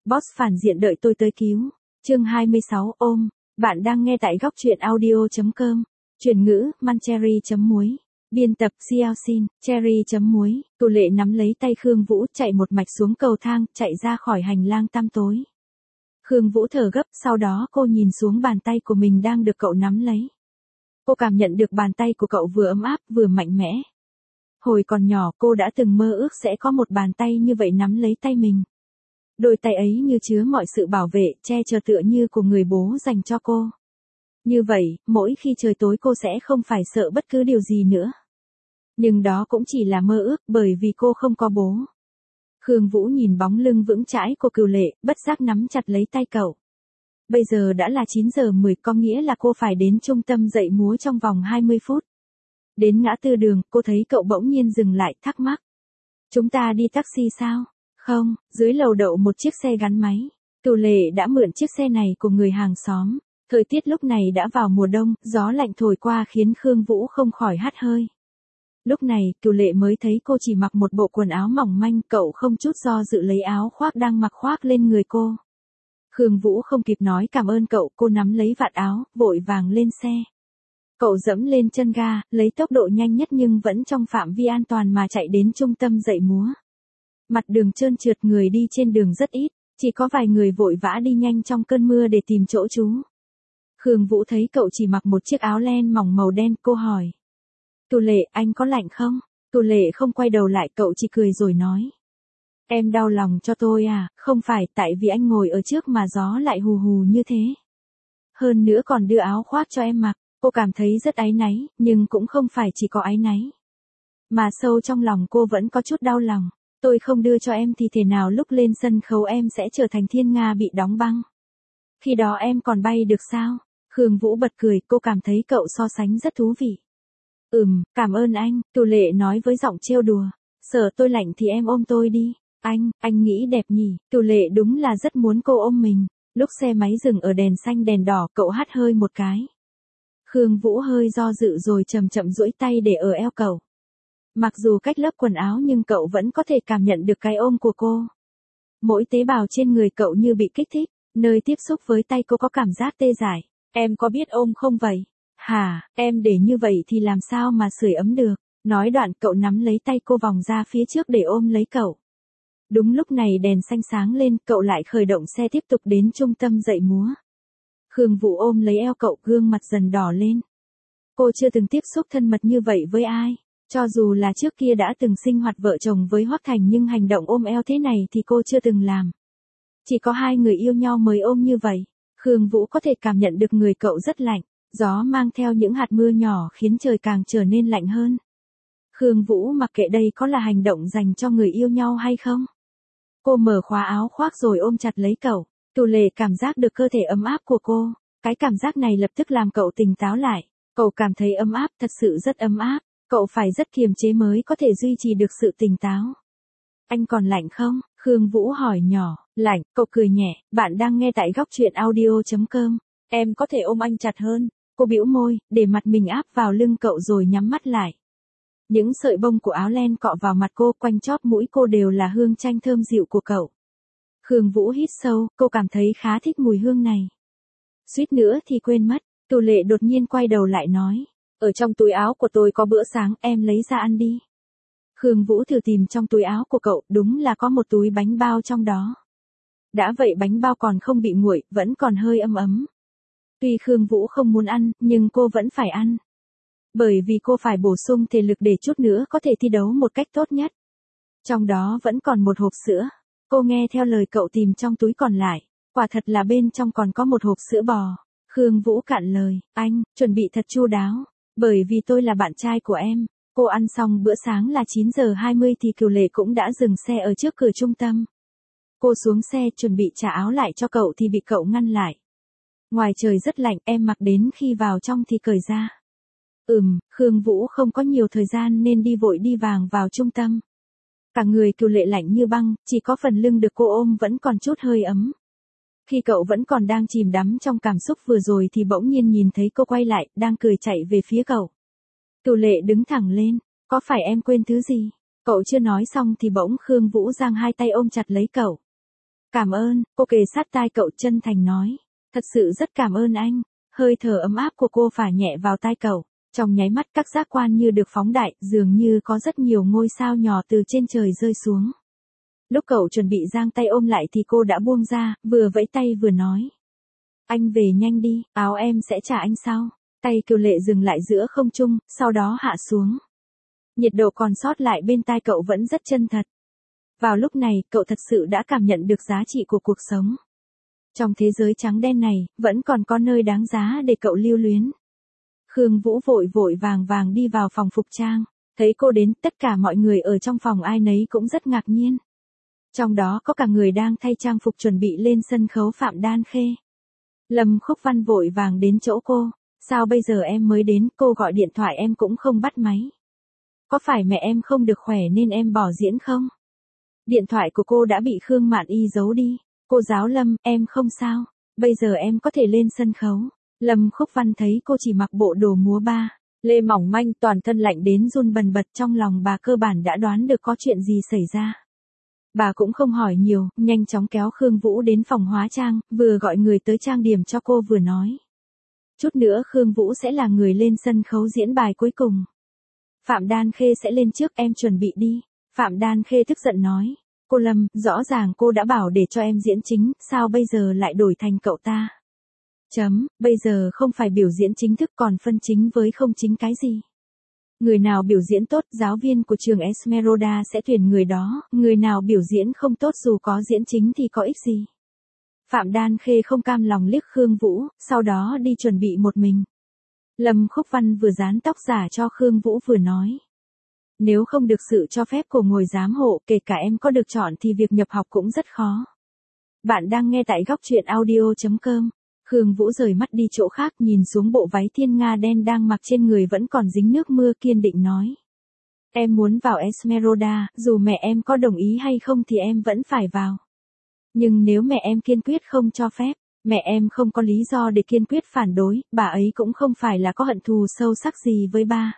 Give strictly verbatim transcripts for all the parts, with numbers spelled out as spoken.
Boss phản diện đợi tôi tới cứu. Chương hai mươi sáu ôm. Bạn đang nghe tại góc truyện audio chấm com. Chuyển ngữ, Mancherry chấm muối. Biên tập Xiaoxin, Cherry chấm muối. Tô Lệ nắm lấy tay Khương Vũ chạy một mạch xuống cầu thang, chạy ra khỏi hành lang tăm tối. Khương Vũ thở gấp, sau đó cô nhìn xuống bàn tay của mình đang được cậu nắm lấy. Cô cảm nhận được bàn tay của cậu vừa ấm áp vừa mạnh mẽ. Hồi còn nhỏ cô đã từng mơ ước sẽ có một bàn tay như vậy nắm lấy tay mình. Đôi tay ấy như chứa mọi sự bảo vệ, che chở tựa như của người bố dành cho cô. Như vậy, mỗi khi trời tối cô sẽ không phải sợ bất cứ điều gì nữa. Nhưng đó cũng chỉ là mơ ước bởi vì cô không có bố. Khương Vũ nhìn bóng lưng vững chãi của Cửu Lệ, bất giác nắm chặt lấy tay cậu. Bây giờ đã là chín giờ mười, có nghĩa là cô phải đến trung tâm dạy múa trong vòng hai mươi phút. Đến ngã tư đường, cô thấy cậu bỗng nhiên dừng lại, thắc mắc. Chúng ta đi taxi sao? Không, dưới lầu đậu một chiếc xe gắn máy. Cửu Lệ đã mượn chiếc xe này của người hàng xóm. Thời tiết lúc này đã vào mùa đông, gió lạnh thổi qua khiến Khương Vũ không khỏi hắt hơi. Lúc này, Cửu Lệ mới thấy cô chỉ mặc một bộ quần áo mỏng manh, cậu không chút do dự lấy áo khoác đang mặc khoác lên người cô. Khương Vũ không kịp nói cảm ơn cậu, cô nắm lấy vạt áo, vội vàng lên xe. Cậu dẫm lên chân ga, lấy tốc độ nhanh nhất nhưng vẫn trong phạm vi an toàn mà chạy đến trung tâm dạy múa. Mặt đường trơn trượt, người đi trên đường rất ít, chỉ có vài người vội vã đi nhanh trong cơn mưa để tìm chỗ trú. Khương Vũ thấy cậu chỉ mặc một chiếc áo len mỏng màu đen, cô hỏi. Cửu Lệ, anh có lạnh không? Cửu Lệ không quay đầu lại, cậu chỉ cười rồi nói. Em đau lòng cho tôi à, không phải tại vì anh ngồi ở trước mà gió lại hù hù như thế. Hơn nữa còn đưa áo khoác cho em mặc, cô cảm thấy rất áy náy, nhưng cũng không phải chỉ có áy náy. Mà sâu trong lòng cô vẫn có chút đau lòng. Tôi không đưa cho em thì thể nào lúc lên sân khấu em sẽ trở thành thiên nga bị đóng băng. Khi đó em còn bay được sao? Khương Vũ bật cười, cô cảm thấy cậu so sánh rất thú vị. Ừm, cảm ơn anh, Cửu Lệ nói với giọng trêu đùa. Sợ tôi lạnh thì em ôm tôi đi. Anh, anh nghĩ đẹp nhỉ? Cửu Lệ đúng là rất muốn cô ôm mình. Lúc xe máy dừng ở đèn xanh đèn đỏ, cậu hắt hơi một cái. Khương Vũ hơi do dự rồi chậm chậm duỗi tay để ở eo cậu. Mặc dù cách lớp quần áo nhưng cậu vẫn có thể cảm nhận được cái ôm của cô. Mỗi tế bào trên người cậu như bị kích thích, nơi tiếp xúc với tay cô có cảm giác tê dại. Em có biết ôm không vậy? Hả, em để như vậy thì làm sao mà sưởi ấm được? Nói đoạn cậu nắm lấy tay cô vòng ra phía trước để ôm lấy cậu. Đúng lúc này đèn xanh sáng lên, cậu lại khởi động xe tiếp tục đến trung tâm dạy múa. Khương Vũ ôm lấy eo cậu, gương mặt dần đỏ lên. Cô chưa từng tiếp xúc thân mật như vậy với ai. Cho dù là trước kia đã từng sinh hoạt vợ chồng với Hoắc Thành nhưng hành động ôm eo thế này thì cô chưa từng làm. Chỉ có hai người yêu nhau mới ôm như vậy. Khương Vũ có thể cảm nhận được người cậu rất lạnh, gió mang theo những hạt mưa nhỏ khiến trời càng trở nên lạnh hơn. Khương Vũ mặc kệ đây có là hành động dành cho người yêu nhau hay không. Cô mở khóa áo khoác rồi ôm chặt lấy cậu. Cửu Lệ cảm giác được cơ thể ấm áp của cô. Cái cảm giác này lập tức làm cậu tỉnh táo lại. Cậu cảm thấy ấm áp, thật sự rất ấm áp. Cậu phải rất kiềm chế mới có thể duy trì được sự tỉnh táo. Anh còn lạnh không? Khương Vũ hỏi nhỏ. Lạnh, cậu cười nhẹ. Bạn đang nghe tại góc truyện audio chấm com. Em có thể ôm anh chặt hơn. Cô bĩu môi, để mặt mình áp vào lưng cậu rồi nhắm mắt lại. Những sợi bông của áo len cọ vào mặt cô, quanh chóp mũi cô đều là hương chanh thơm dịu của cậu. Khương Vũ hít sâu, cô cảm thấy khá thích mùi hương này. Suýt nữa thì quên mất, Cửu Lệ đột nhiên quay đầu lại nói. Ở trong túi áo của tôi có bữa sáng, em lấy ra ăn đi. Khương Vũ thử tìm trong túi áo của cậu, đúng là có một túi bánh bao trong đó. Đã vậy bánh bao còn không bị nguội, vẫn còn hơi ấm ấm. Tuy Khương Vũ không muốn ăn, nhưng cô vẫn phải ăn. Bởi vì cô phải bổ sung thể lực để chút nữa có thể thi đấu một cách tốt nhất. Trong đó vẫn còn một hộp sữa. Cô nghe theo lời cậu tìm trong túi còn lại. Quả thật là bên trong còn có một hộp sữa bò. Khương Vũ cạn lời, anh, chuẩn bị thật chu đáo. Bởi vì tôi là bạn trai của em. Cô ăn xong bữa sáng là chín giờ hai mươi thì Cửu Lệ cũng đã dừng xe ở trước cửa trung tâm. Cô xuống xe chuẩn bị trả áo lại cho cậu thì bị cậu ngăn lại. Ngoài trời rất lạnh, em mặc đến khi vào trong thì cởi ra. Ừm, Khương Vũ không có nhiều thời gian nên đi vội đi vàng vào trung tâm. Cả người Cửu Lệ lạnh như băng, chỉ có phần lưng được cô ôm vẫn còn chút hơi ấm. Khi cậu vẫn còn đang chìm đắm trong cảm xúc vừa rồi thì bỗng nhiên nhìn thấy cô quay lại, đang cười chạy về phía cậu. Cửu Lệ đứng thẳng lên, có phải em quên thứ gì? Cậu chưa nói xong thì bỗng Khương Vũ giang hai tay ôm chặt lấy cậu. Cảm ơn, cô kề sát tai cậu chân thành nói. Thật sự rất cảm ơn anh. Hơi thở ấm áp của cô phả nhẹ vào tai cậu. Trong nháy mắt các giác quan như được phóng đại, dường như có rất nhiều ngôi sao nhỏ từ trên trời rơi xuống. Lúc cậu chuẩn bị giang tay ôm lại thì cô đã buông ra, vừa vẫy tay vừa nói. Anh về nhanh đi, áo em sẽ trả anh sau. Tay Kiều Lệ dừng lại giữa không trung, sau đó hạ xuống. Nhiệt độ còn sót lại bên tai cậu vẫn rất chân thật. Vào lúc này, cậu thật sự đã cảm nhận được giá trị của cuộc sống. Trong thế giới trắng đen này, vẫn còn có nơi đáng giá để cậu lưu luyến. Khương Vũ vội vội vàng vàng đi vào phòng phục trang. Thấy cô đến, tất cả mọi người ở trong phòng ai nấy cũng rất ngạc nhiên. Trong đó có cả người đang thay trang phục chuẩn bị lên sân khấu Phạm Đan Khê. Lâm Khúc Văn vội vàng đến chỗ cô. Sao bây giờ em mới đến, cô gọi điện thoại em cũng không bắt máy. Có phải mẹ em không được khỏe nên em bỏ diễn không? Điện thoại của cô đã bị Khương Mạn Y giấu đi. Cô giáo Lâm, em không sao. Bây giờ em có thể lên sân khấu. Lâm Khúc Văn thấy cô chỉ mặc bộ đồ múa ba lê mỏng manh, toàn thân lạnh đến run bần bật, trong lòng bà cơ bản đã đoán được có chuyện gì xảy ra. Bà cũng không hỏi nhiều, nhanh chóng kéo Khương Vũ đến phòng hóa trang, vừa gọi người tới trang điểm cho cô vừa nói. Chút nữa Khương Vũ sẽ là người lên sân khấu diễn bài cuối cùng. Phạm Đan Khê sẽ lên trước, em chuẩn bị đi. Phạm Đan Khê tức giận nói. Cô Lâm, rõ ràng cô đã bảo để cho em diễn chính, sao bây giờ lại đổi thành cậu ta? Chấm, bây giờ không phải biểu diễn chính thức còn phân chính với không chính cái gì. Người nào biểu diễn tốt, giáo viên của trường Esmeralda sẽ tuyển người đó, người nào biểu diễn không tốt dù có diễn chính thì có ích gì. Phạm Đan Khê không cam lòng liếc Khương Vũ, sau đó đi chuẩn bị một mình. Lâm Khúc Văn vừa dán tóc giả cho Khương Vũ vừa nói. Nếu không được sự cho phép của ngồi giám hộ, kể cả em có được chọn thì việc nhập học cũng rất khó. Bạn đang nghe tại góc truyện audio chấm com. Khương Vũ rời mắt đi chỗ khác, nhìn xuống bộ váy thiên nga đen đang mặc trên người vẫn còn dính nước mưa, kiên định nói. Em muốn vào Esmeralda, dù mẹ em có đồng ý hay không thì em vẫn phải vào. Nhưng nếu mẹ em kiên quyết không cho phép, mẹ em không có lý do để kiên quyết phản đối, bà ấy cũng không phải là có hận thù sâu sắc gì với ba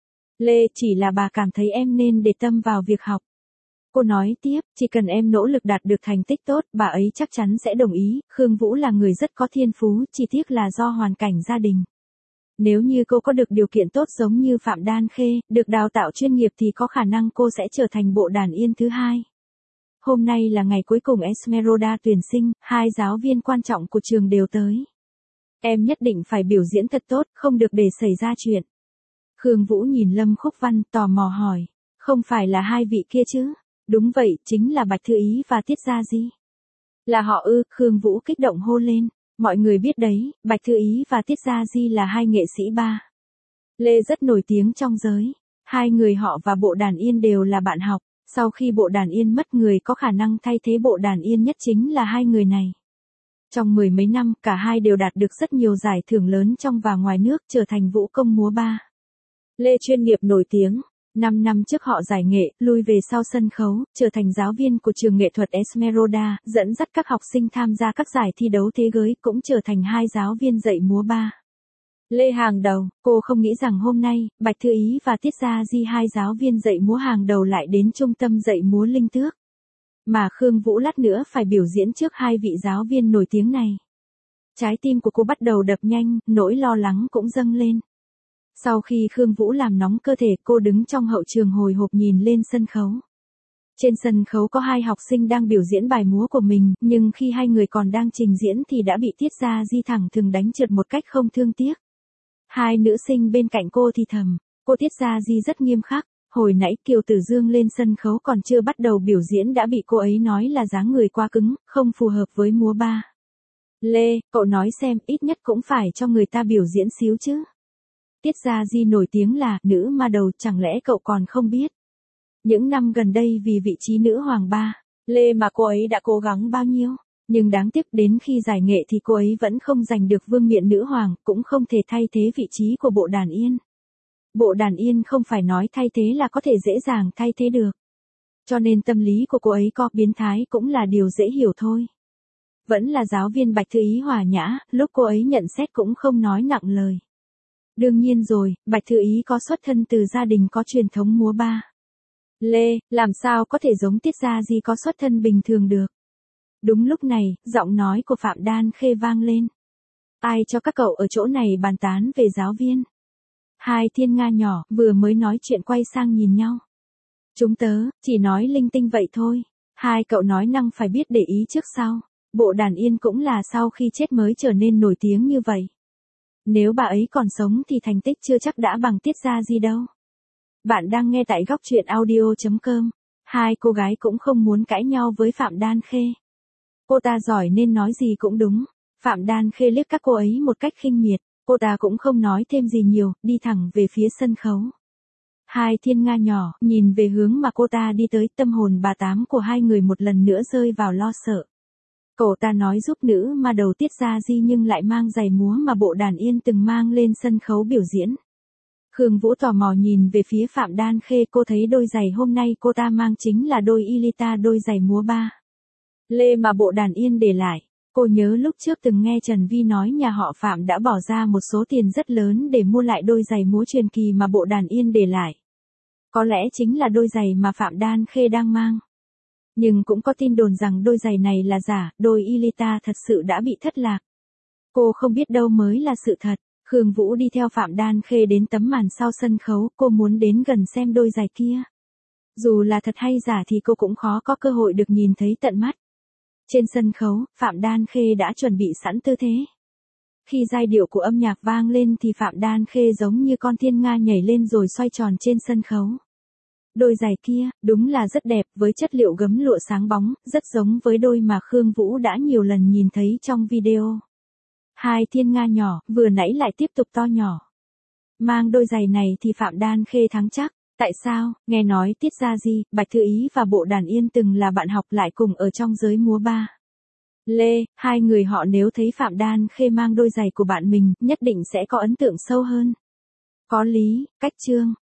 Lê, chỉ là bà cảm thấy em nên để tâm vào việc học. Cô nói tiếp, chỉ cần em nỗ lực đạt được thành tích tốt, bà ấy chắc chắn sẽ đồng ý. Khương Vũ là người rất có thiên phú, chỉ tiếc là do hoàn cảnh gia đình. Nếu như cô có được điều kiện tốt giống như Phạm Đan Khê, được đào tạo chuyên nghiệp thì có khả năng cô sẽ trở thành bộ đàn yên thứ hai. Hôm nay là ngày cuối cùng Esmeralda tuyển sinh, hai giáo viên quan trọng của trường đều tới. Em nhất định phải biểu diễn thật tốt, không được để xảy ra chuyện. Khương Vũ nhìn Lâm Khúc Văn tò mò hỏi, không phải là hai vị kia chứ? Đúng vậy, chính là Bạch Thư Ý và Tiết Gia Di. Là họ ư? Khương Vũ kích động hô lên. Mọi người biết đấy, Bạch Thư Ý và Tiết Gia Di là hai nghệ sĩ ba lê rất nổi tiếng trong giới. Hai người họ và bộ đàn yên đều là bạn học. Sau khi bộ đàn yên mất, người có khả năng thay thế bộ đàn yên nhất chính là hai người này. Trong mười mấy năm, cả hai đều đạt được rất nhiều giải thưởng lớn trong và ngoài nước, trở thành vũ công múa ba lê chuyên nghiệp nổi tiếng. Năm năm trước họ giải nghệ, lui về sau sân khấu, trở thành giáo viên của trường nghệ thuật Esmeralda, dẫn dắt các học sinh tham gia các giải thi đấu thế giới, cũng trở thành hai giáo viên dạy múa ba lê hàng đầu. Cô không nghĩ rằng hôm nay, Bạch Thư Ý và Tiết Gia Di, hai giáo viên dạy múa hàng đầu, lại đến trung tâm dạy múa Linh Tước. Mà Khương Vũ lát nữa phải biểu diễn trước hai vị giáo viên nổi tiếng này. Trái tim của cô bắt đầu đập nhanh, nỗi lo lắng cũng dâng lên. Sau khi Khương Vũ làm nóng cơ thể, cô đứng trong hậu trường hồi hộp nhìn lên sân khấu. Trên sân khấu có hai học sinh đang biểu diễn bài múa của mình, nhưng khi hai người còn đang trình diễn thì đã bị Tiết Gia Di thẳng thừng đánh trượt một cách không thương tiếc. Hai nữ sinh bên cạnh cô thì thầm, cô Tiết Gia Di rất nghiêm khắc. Hồi nãy Kiều Tử Dương lên sân khấu còn chưa bắt đầu biểu diễn đã bị cô ấy nói là dáng người quá cứng, không phù hợp với múa ba lê. Cậu nói xem, ít nhất cũng phải cho người ta biểu diễn xíu chứ. Tiết Gia Di nổi tiếng là nữ ma đầu, chẳng lẽ cậu còn không biết? Những năm gần đây vì vị trí nữ hoàng ba lê mà cô ấy đã cố gắng bao nhiêu, nhưng đáng tiếc đến khi giải nghệ thì cô ấy vẫn không giành được vương miện nữ hoàng, cũng không thể thay thế vị trí của bộ đàn yên. Bộ đàn yên không phải nói thay thế là có thể dễ dàng thay thế được. Cho nên tâm lý của cô ấy có biến thái cũng là điều dễ hiểu thôi. Vẫn là giáo viên Bạch Thư Ý hòa nhã, lúc cô ấy nhận xét cũng không nói nặng lời. Đương nhiên rồi, Bạch Thư Ý có xuất thân từ gia đình có truyền thống múa ba lê, làm sao có thể giống Tiết Gia Di có xuất thân bình thường được. Đúng lúc này, giọng nói của Phạm Đan Khê vang lên. Ai cho các cậu ở chỗ này bàn tán về giáo viên? Hai thiên nga nhỏ, vừa mới nói chuyện quay sang nhìn nhau. Chúng tớ, chỉ nói linh tinh vậy thôi. Hai cậu nói năng phải biết để ý trước sau. Bộ Đàn Yên cũng là sau khi chết mới trở nên nổi tiếng như vậy. Nếu bà ấy còn sống thì thành tích chưa chắc đã bằng Tiết Gia Di đâu. Bạn đang nghe tại góc truyện audio chấm com. Hai cô gái cũng không muốn cãi nhau với Phạm Đan Khê. Cô ta giỏi nên nói gì cũng đúng. Phạm Đan Khê liếc các cô ấy một cách khinh miệt. Cô ta cũng không nói thêm gì nhiều, đi thẳng về phía sân khấu. Hai thiên nga nhỏ, nhìn về hướng mà cô ta đi tới, tâm hồn bà tám của hai người một lần nữa rơi vào lo sợ. Cậu ta nói giúp nữ ma đầu Tiết Gia Di nhưng lại mang giày múa mà Bộ Đàn Yên từng mang lên sân khấu biểu diễn. Khương Vũ tò mò nhìn về phía Phạm Đan Khê, cô thấy đôi giày hôm nay cô ta mang chính là đôi Ilita, đôi giày múa ba lê mà Bộ Đàn Yên để lại. Cô nhớ lúc trước từng nghe Trần Vi nói nhà họ Phạm đã bỏ ra một số tiền rất lớn để mua lại đôi giày múa truyền kỳ mà Bộ Đàn Yên để lại. Có lẽ chính là đôi giày mà Phạm Đan Khê đang mang. Nhưng cũng có tin đồn rằng đôi giày này là giả, đôi Ilita thật sự đã bị thất lạc. Cô không biết đâu mới là sự thật. Khương Vũ đi theo Phạm Đan Khê đến tấm màn sau sân khấu, cô muốn đến gần xem đôi giày kia. Dù là thật hay giả thì cô cũng khó có cơ hội được nhìn thấy tận mắt. Trên sân khấu, Phạm Đan Khê đã chuẩn bị sẵn tư thế. Khi giai điệu của âm nhạc vang lên thì Phạm Đan Khê giống như con thiên nga nhảy lên rồi xoay tròn trên sân khấu. Đôi giày kia, đúng là rất đẹp, với chất liệu gấm lụa sáng bóng, rất giống với đôi mà Khương Vũ đã nhiều lần nhìn thấy trong video. Hai thiên nga nhỏ, vừa nãy lại tiếp tục to nhỏ. Mang đôi giày này thì Phạm Đan Khê thắng chắc. Tại sao? Nghe nói Tiết Gia Di, Bạch Thư Ý và Bộ Đàn Yên từng là bạn học, lại cùng ở trong giới múa ba lê. Hai người họ nếu thấy Phạm Đan Khê mang đôi giày của bạn mình, nhất định sẽ có ấn tượng sâu hơn. Có lý, cách chương.